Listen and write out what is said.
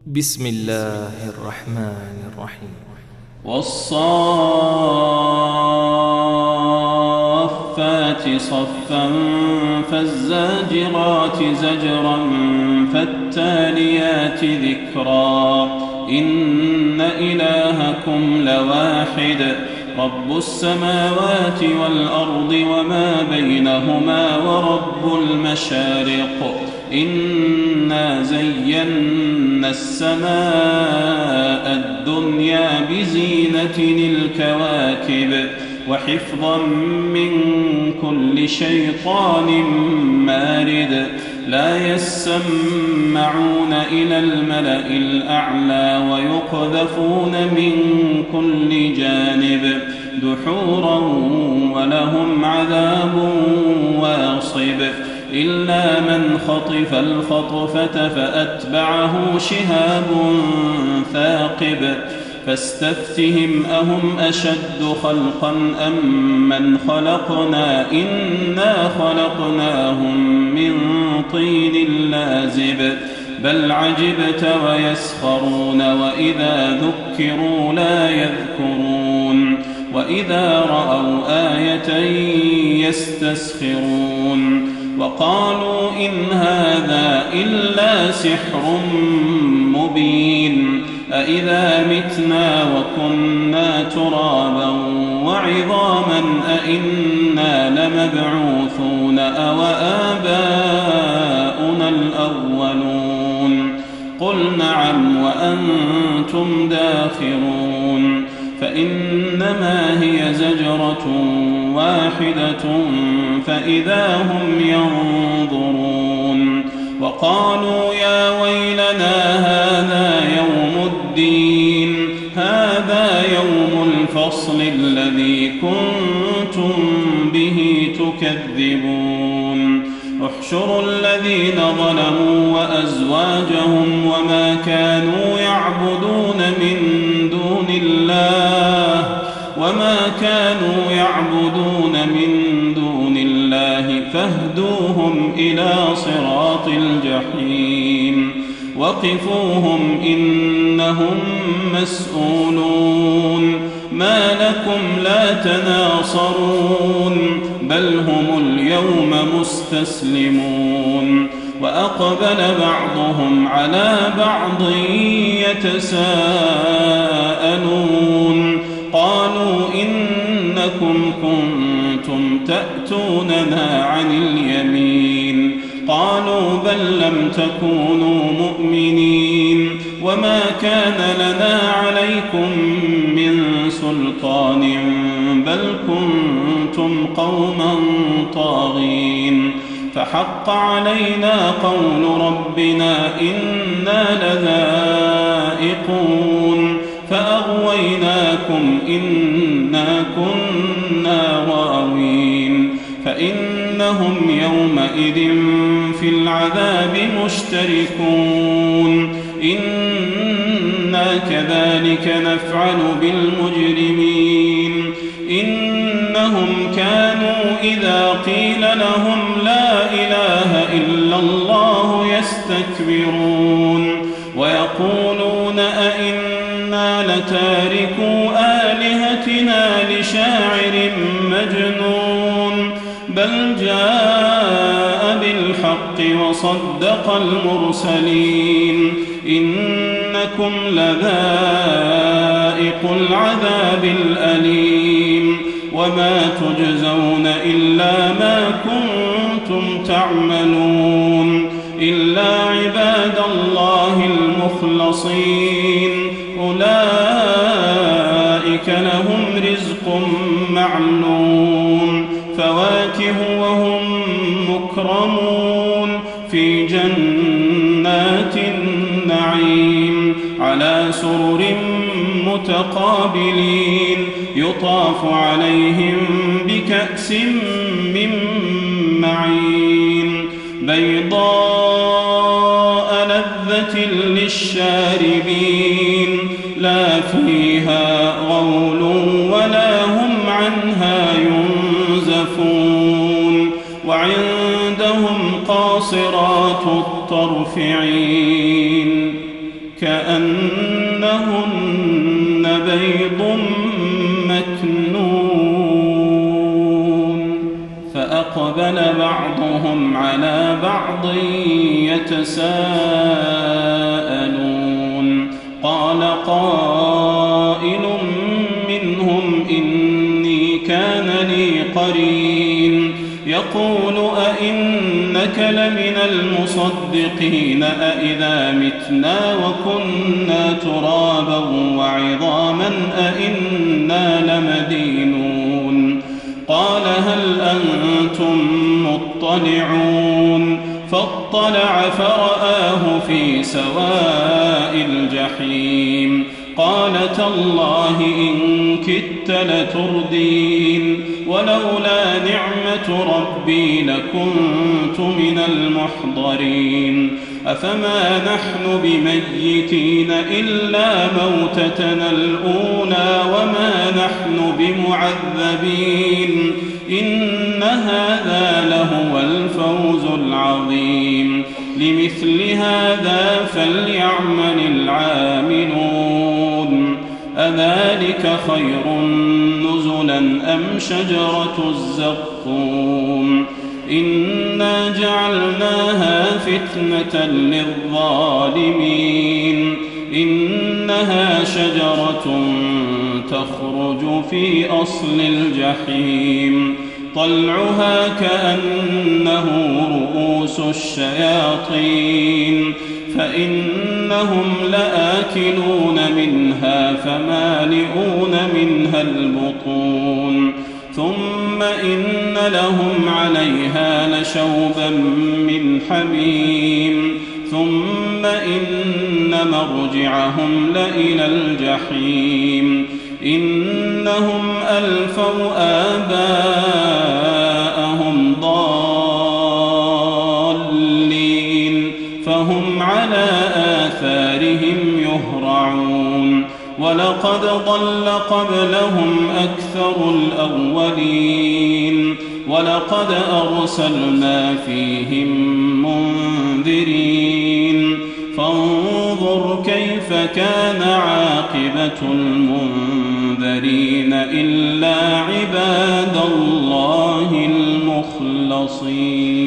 بسم الله الرحمن الرحيم. والصافات صفا فالزاجرات زجرا فالتاليات ذكرا إن إلهكم لواحد رب السماوات والأرض وما بينهما ورب المشارق إنا زينا السماء الدنيا بزينة الكواكب وحفظا من كل شيطان مارد لا يسمعون إلى الملأ الأعلى ويقذفون من كل جانب دحورا ولهم عذاب واصب إلا من خطف الخطفة فأتبعه شهاب ثاقب فاستفتهم أهم أشد خلقا أم من خلقنا إنا خلقناهم من طين لازب بل عجبت ويسخرون وإذا ذكروا لا يذكرون وإذا رأوا آية يستسخرون وقالوا إن هذا إلا سحر مبين أإذا متنا وكنا ترابا وعظاما أإنا لمبعوثون أو آباؤنا الأولون قل نعم وأنتم داخرون فإنما هي زجرة واحدة فإذا هم ينظرون وقالوا يا ويلنا هذا يوم الدين هذا يوم الفصل الذي كنتم به تكذبون احشروا الذين ظلموا وأزواجهم وما كانوا يعبدون من دون الله فاهدوهم إلى صراط الجحيم وقفوهم إنهم مسؤولون ما لكم لا تناصرون بل هم اليوم مستسلمون وأقبل بعضهم على بعض يتساءلون قالوا إنكم كنتم تأتوننا عن اليمين قالوا بل لم تكونوا مؤمنين وما كان لنا عليكم من سلطان بل كنتم قوما طاغين فحق علينا قول ربنا إنا لذائقون فأغويناكم إنا كنا غاوين فإنهم يومئذ في العذاب مشتركون إنا كذلك نفعل بالمجرمين إنهم كانوا إذا قيل لهم لا إله إلا الله يستكبرون ويقولون أئنا لتاركو آلهتنا لشاعر مجنون بل جاء بالحق وصدق المرسلين إنكم لذائق العذاب الأليم وما تجزون إلا ما كنتم تعملون إلا عباد الله المخلصين أولئك لهم رزق معلوم فواكه وهم مكرمون في جنات النعيم على سرر متقابلين يطاف عليهم بكأس من معين بيضاء لذة للشاربين لا فيها غول ولا هم عنها ينزفون وعندهم قاصرات الطرف عين كأنهن بيض مكنون فأقبل بعضهم على بعض يتساءلون قال قائل منهم إني كان لي قرين يقول أئنك لمن المصدقين أئذا متنا وكنا ترابا وعظاما أئنا لمدينون قال هل أنتم مطلعون فاطلع فرآه في سواء الجحيم قال تالله إن كدت لتردين ولولا نعمة ربي لكنت من المحضرين أفما نحن بميتين إلا موتتنا الأولى وما نحن بمعذبين إن هذا لهو الفوز العظيم لمثل هذا فليعمل العاملون أذلك خير نزلا أم شجرة الزقوم إنا جعلناها فتنة للظالمين إنها شجرة تخرج في أصل الجحيم طلعها كأنه رؤوس الشياطين فإنهم لآكلون منها فمالئون منها البطون ثم إن لهم عليها لشوبا من حميم ثم إن مرجعهم لإلى الجحيم إنهم ألفوا آباءهم ضالين فهم على آثارهم يهرعون ولقد ضل قبلهم أكثر الأولين ولقد أرسلنا فيهم منذرين فانظر كيف كان عاقبة المنذرين إلا عباد الله المخلصين.